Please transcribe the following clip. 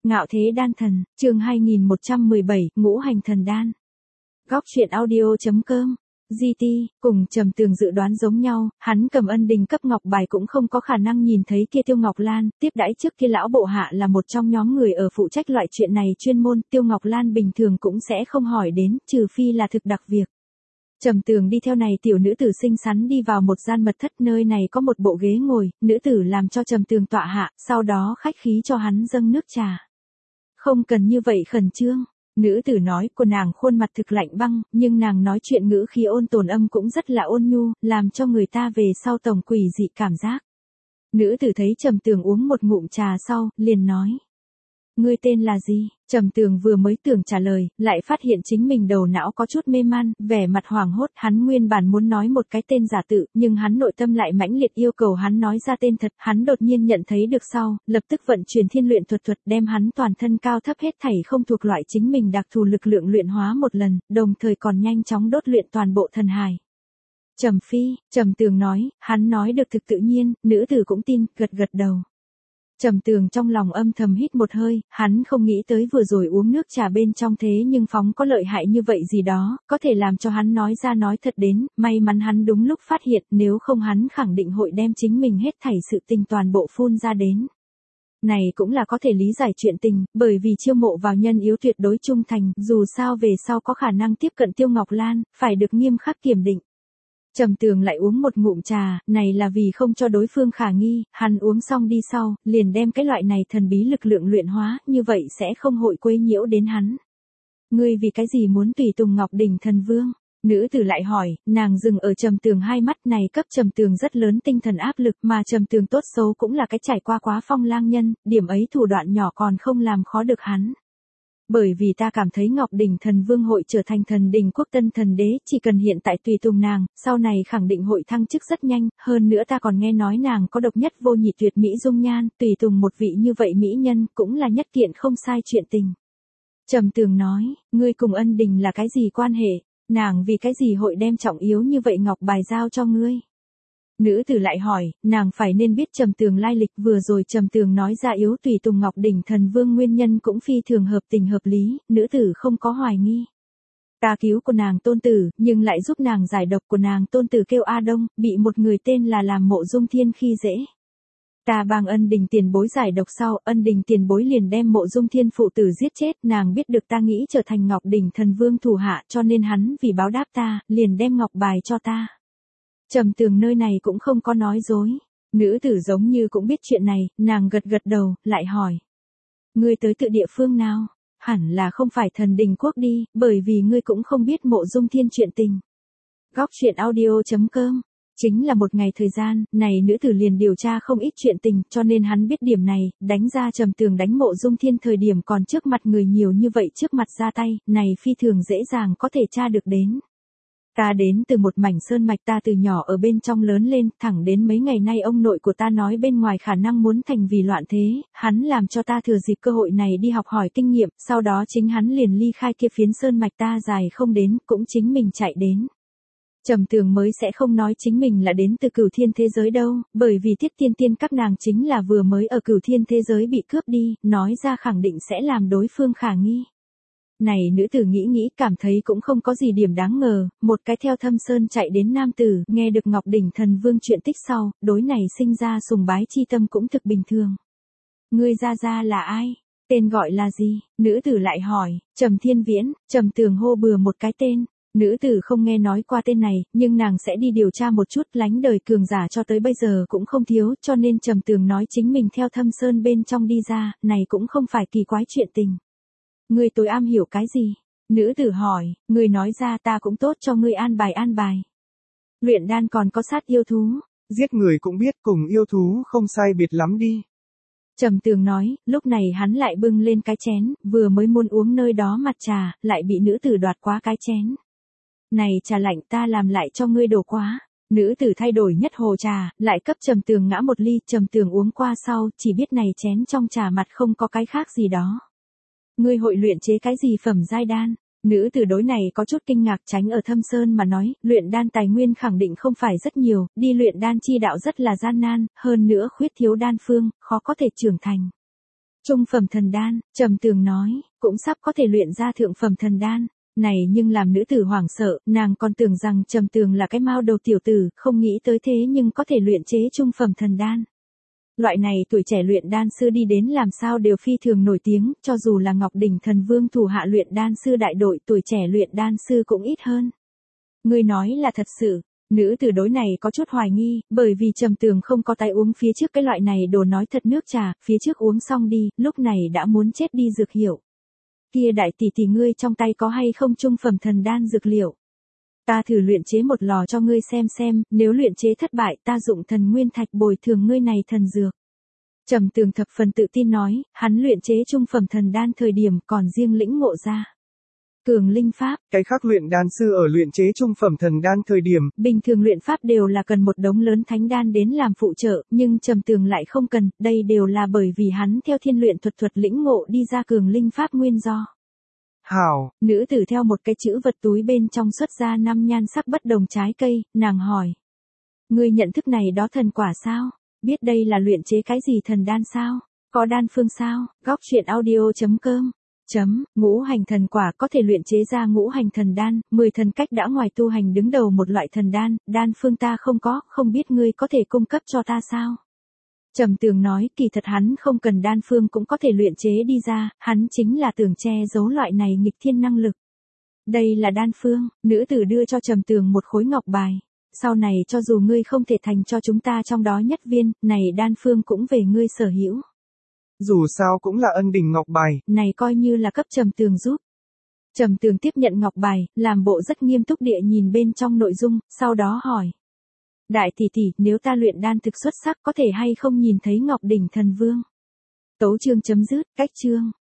Ngạo thế đan thần, chương 2117, ngũ hành thần đan. Góc truyện audio.com. GT, cùng Trầm Tường dự đoán giống nhau, hắn cầm ân đình cấp ngọc bài cũng không có khả năng nhìn thấy kia Tiêu Ngọc Lan, tiếp đãi trước kia lão bộ hạ là một trong nhóm người ở phụ trách loại chuyện này chuyên môn, Tiêu Ngọc Lan bình thường cũng sẽ không hỏi đến, trừ phi là thực đặc việc. Trầm Tường đi theo này tiểu nữ tử xinh xắn đi vào một gian mật thất, nơi này có một bộ ghế ngồi, nữ tử làm cho Trầm Tường tọa hạ, sau đó khách khí cho hắn dâng nước trà. Không cần như vậy khẩn trương. Nữ tử nói, của nàng khuôn mặt thực lạnh băng, nhưng nàng nói chuyện ngữ khí ôn tồn âm cũng rất là ôn nhu, làm cho người ta về sau tổng quỷ dị cảm giác. Nữ tử thấy Trầm Tường uống một ngụm trà sau, liền nói. Ngươi tên là gì? Trầm Tường vừa mới tưởng trả lời, lại phát hiện chính mình đầu não có chút mê man, vẻ mặt hoảng hốt, hắn nguyên bản muốn nói một cái tên giả tự, nhưng hắn nội tâm lại mãnh liệt yêu cầu hắn nói ra tên thật, hắn đột nhiên nhận thấy được sau, lập tức vận chuyển thiên luyện thuật đem hắn toàn thân cao thấp hết thảy không thuộc loại chính mình đặc thù lực lượng luyện hóa một lần, đồng thời còn nhanh chóng đốt luyện toàn bộ thần hài. Trầm Phi, Trầm Tường nói, hắn nói được thực tự nhiên, nữ tử cũng tin, gật gật đầu. Trầm Tường trong lòng âm thầm hít một hơi, hắn không nghĩ tới vừa rồi uống nước trà bên trong thế nhưng phóng có lợi hại như vậy gì đó, có thể làm cho hắn nói ra nói thật đến, may mắn hắn đúng lúc phát hiện, nếu không hắn khẳng định hội đem chính mình hết thảy sự tình toàn bộ phun ra đến. Này cũng là có thể lý giải chuyện tình, bởi vì chiêu mộ vào nhân yếu tuyệt đối trung thành, dù sao về sau có khả năng tiếp cận Tiêu Ngọc Lan, phải được nghiêm khắc kiểm định. Trầm Tường lại uống một ngụm trà, này là vì không cho đối phương khả nghi, hắn uống xong đi sau, liền đem cái loại này thần bí lực lượng luyện hóa, như vậy sẽ không hội quấy nhiễu đến hắn. Ngươi vì cái gì muốn tùy tùng Ngọc Đỉnh Thần Vương? Nữ tử lại hỏi, nàng dừng ở Trầm Tường hai mắt này cấp Trầm Tường rất lớn tinh thần áp lực mà Trầm Tường tốt xấu cũng là cái trải qua quá phong lang nhân, điểm ấy thủ đoạn nhỏ còn không làm khó được hắn. Bởi vì ta cảm thấy Ngọc Đỉnh Thần Vương hội trở thành thần đình quốc tân thần đế, chỉ cần hiện tại tùy tùng nàng, sau này khẳng định hội thăng chức rất nhanh, hơn nữa ta còn nghe nói nàng có độc nhất vô nhị tuyệt mỹ dung nhan, tùy tùng một vị như vậy mỹ nhân, cũng là nhất kiện không sai chuyện tình. Trầm Tường nói, ngươi cùng ân đình là cái gì quan hệ, nàng vì cái gì hội đem trọng yếu như vậy ngọc bài giao cho ngươi? Nữ tử lại hỏi, nàng phải nên biết Trầm Tường lai lịch, vừa rồi Trầm Tường nói ra yếu tùy tùng Ngọc Đỉnh Thần Vương nguyên nhân cũng phi thường hợp tình hợp lý, nữ tử không có hoài nghi. Ta cứu của nàng tôn tử, nhưng lại giúp nàng giải độc của nàng tôn tử kêu A Đông, bị một người tên là làm Mộ Dung Thiên khi dễ. Ta bằng ân đình tiền bối giải độc sau, ân đình tiền bối liền đem Mộ Dung Thiên phụ tử giết chết, nàng biết được ta nghĩ trở thành Ngọc Đỉnh Thần Vương thủ hạ, cho nên hắn vì báo đáp ta, liền đem ngọc bài cho ta. Trầm Tường nơi này cũng không có nói dối. Nữ tử giống như cũng biết chuyện này, nàng gật gật đầu, lại hỏi. Ngươi tới tự địa phương nào? Hẳn là không phải thần đình quốc đi, bởi vì ngươi cũng không biết Mộ Dung Thiên chuyện tình. Góc truyện audio.com. Chính là một ngày thời gian, này nữ tử liền điều tra không ít chuyện tình, cho nên hắn biết điểm này, đánh ra Trầm Tường đánh Mộ Dung Thiên thời điểm còn trước mặt người nhiều như vậy trước mặt ra tay, này phi thường dễ dàng có thể tra được đến. Ta đến từ một mảnh sơn mạch, ta từ nhỏ ở bên trong lớn lên, thẳng đến mấy ngày nay ông nội của ta nói bên ngoài khả năng muốn thành vì loạn thế, hắn làm cho ta thừa dịp cơ hội này đi học hỏi kinh nghiệm, sau đó chính hắn liền ly khai kia phiến sơn mạch ta dài không đến, cũng chính mình chạy đến. Trầm Tường mới sẽ không nói chính mình là đến từ Cửu Thiên thế giới đâu, bởi vì Tiết Tiên Tiên các nàng chính là vừa mới ở Cửu Thiên thế giới bị cướp đi, nói ra khẳng định sẽ làm đối phương khả nghi. Này nữ tử nghĩ cảm thấy cũng không có gì điểm đáng ngờ, một cái theo Thâm Sơn chạy đến nam tử, nghe được Ngọc Đỉnh Thần Vương chuyện tích sau, đối này sinh ra sùng bái chi tâm cũng thực bình thường. Ngươi ra là ai? Tên gọi là gì? Nữ tử lại hỏi. Trầm Thiên Viễn. Trầm Tường hô bừa một cái tên. Nữ tử không nghe nói qua tên này, nhưng nàng sẽ đi điều tra một chút, lánh đời cường giả cho tới bây giờ cũng không thiếu, cho nên Trầm Tường nói chính mình theo Thâm Sơn bên trong đi ra, này cũng không phải kỳ quái chuyện tình. Ngươi tối am hiểu cái gì? Nữ tử hỏi, ngươi nói ra ta cũng tốt cho ngươi an bài. Luyện đan còn có sát yêu thú. Giết người cũng biết cùng yêu thú không sai biệt lắm đi. Trầm Tường nói, lúc này hắn lại bưng lên cái chén, vừa mới muốn uống nơi đó mặt trà, lại bị nữ tử đoạt quá cái chén. Này trà lạnh ta làm lại cho ngươi đổ quá. Nữ tử thay đổi nhất hồ trà, lại cấp Trầm Tường ngã một ly, Trầm Tường uống qua sau, chỉ biết này chén trong trà mặt không có cái khác gì đó. Ngươi hội luyện chế cái gì phẩm giai đan? Nữ tử đối này có chút kinh ngạc, tránh ở Thâm Sơn mà nói, luyện đan tài nguyên khẳng định không phải rất nhiều, đi luyện đan chi đạo rất là gian nan, hơn nữa khuyết thiếu đan phương, khó có thể trưởng thành. Trung phẩm thần đan, Trầm Tường nói, cũng sắp có thể luyện ra thượng phẩm thần đan. Này nhưng làm nữ tử hoảng sợ, nàng còn tưởng rằng Trầm Tường là cái mao đầu tiểu tử, không nghĩ tới thế nhưng có thể luyện chế trung phẩm thần đan. Loại này tuổi trẻ luyện đan sư đi đến làm sao đều phi thường nổi tiếng, cho dù là Ngọc Đỉnh Thần Vương thủ hạ luyện đan sư đại đội, tuổi trẻ luyện đan sư cũng ít hơn. Ngươi nói là thật sự. Nữ tử đối này có chút hoài nghi, bởi vì Trầm Tường không có tay uống phía trước cái loại này đồ nói thật nước trà, phía trước uống xong đi, lúc này đã muốn chết đi dược hiệu. Kia đại tỷ tỷ ngươi trong tay có hay không trung phẩm thần đan dược liệu? Ta thử luyện chế một lò cho ngươi xem, nếu luyện chế thất bại ta dụng thần nguyên thạch bồi thường ngươi này thần dược. Trầm Tường thập phần tự tin nói, hắn luyện chế trung phẩm thần đan thời điểm còn riêng lĩnh ngộ ra cường linh pháp. Cái khác luyện đan sư ở luyện chế trung phẩm thần đan thời điểm, bình thường luyện pháp đều là cần một đống lớn thánh đan đến làm phụ trợ, nhưng Trầm Tường lại không cần, đây đều là bởi vì hắn theo thiên luyện thuật lĩnh ngộ đi ra cường linh pháp nguyên do. Hảo, nữ tử theo một cái chữ vật túi bên trong xuất ra 5 nhan sắc bất đồng trái cây, nàng hỏi. Ngươi nhận thức này đó thần quả sao? Biết đây là luyện chế cái gì thần đan sao? Có đan phương sao? Góc truyện audio.com ngũ hành thần quả có thể luyện chế ra ngũ hành thần đan, 10 thần cách đã ngoài tu hành đứng đầu một loại thần đan phương ta không có, không biết ngươi có thể cung cấp cho ta sao? Trầm Tường nói, kỳ thật hắn không cần đan phương cũng có thể luyện chế đi ra, hắn chính là tưởng che giấu loại này nghịch thiên năng lực. Đây là đan phương, nữ tử đưa cho Trầm Tường một khối ngọc bài. Sau này cho dù ngươi không thể thành cho chúng ta trong đó nhất viên, này đan phương cũng về ngươi sở hữu. Dù sao cũng là ân đình ngọc bài. Này coi như là cấp Trầm Tường giúp. Trầm Tường tiếp nhận ngọc bài, làm bộ rất nghiêm túc địa nhìn bên trong nội dung, sau đó hỏi. Đại tỷ tỷ, nếu ta luyện đan thực xuất sắc có thể hay không nhìn thấy Ngọc Đỉnh Thần Vương? Tấu chương chấm dứt, cách chương.